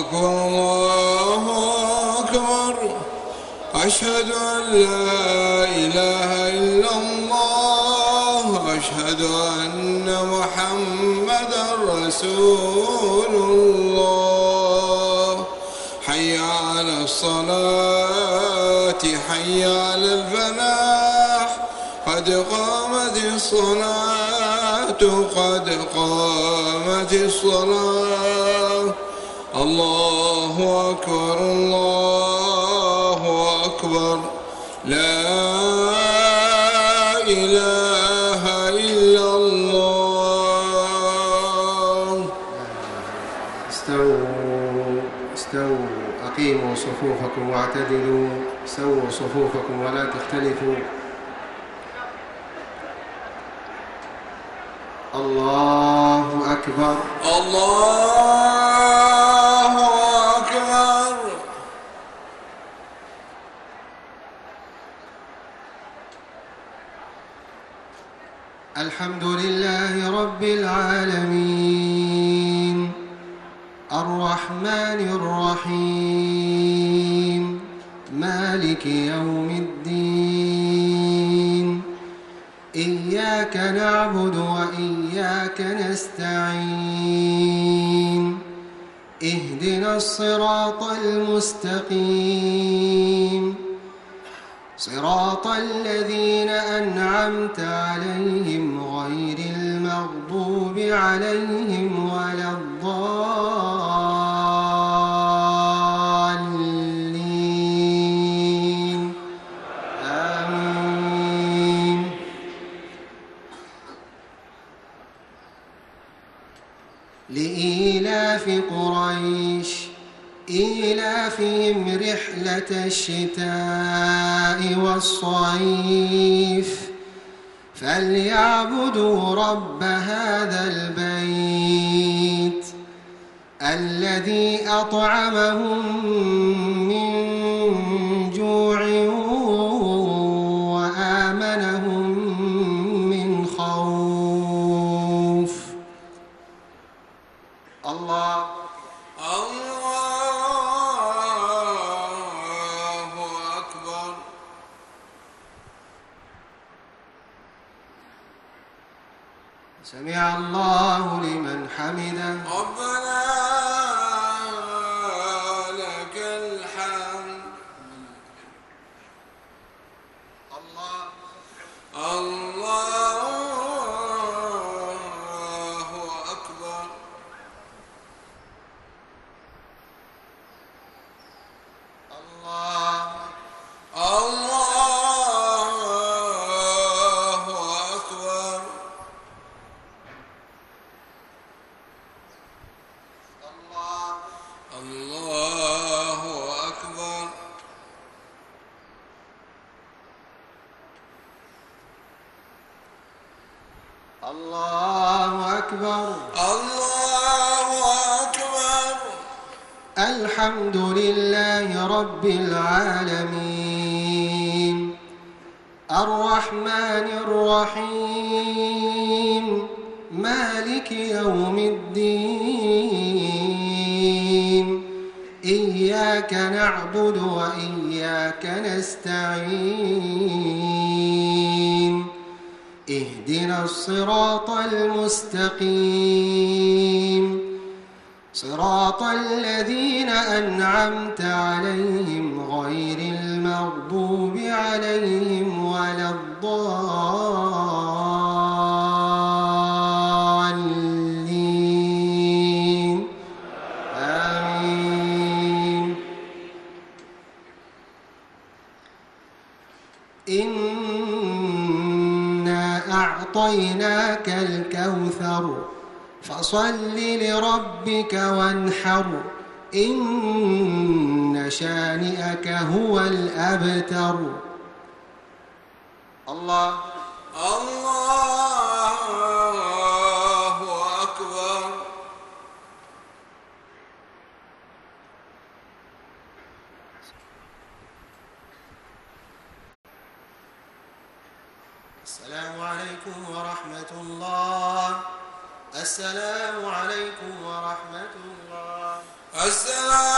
أكبر الله أكبر أشهد أن لا إله إلا الله أشهد أن محمدا رسول الله حي على الصلاة حي على الفلاح قد قامت الصلاة قد قامت الصلاة الله أكبر الله أكبر لا إله إلا الله. استووا أقيموا صفوفكم واعتدلوا سووا صفوفكم ولا تختلفوا. الله أكبر الله أكبر. الحمد لله رب العالمين الرحمن الرحيم مالك يوم الدين إياك نعبد وإياك نستعين اهدنا الصراط المستقيم صراط الذين أنعمت عليهم غير المغضوب عليهم ولا الضالين آمين. لإيلاف قريش إيلافهم رحلة الشتاء والصيف فليعبدوا رب هذا البيت الذي أطعمهم من جوع وآمنهم من خوف. الله أكبر. سمع الله لمن حمده ربنا لك الحمد. الله أكبر. الله أكبر. الله أكبر. الله أكبر. الله أكبر. الحمد لله رب العالمين الرحمن الرحيم مالك يوم الدين إياك نعبد وإياك نستعين اهدنا الصراط المستقيم صراط الذين أنعمت عليهم غير المغضوب عليهم ولا الضالين آمين. إنا أعطيناك الكوثر فصل لربك وانحر إن شانئك هو الأبتر. الله أكبر. السلام عليكم ورحمة الله. السلام عليكم ورحمة الله. السلام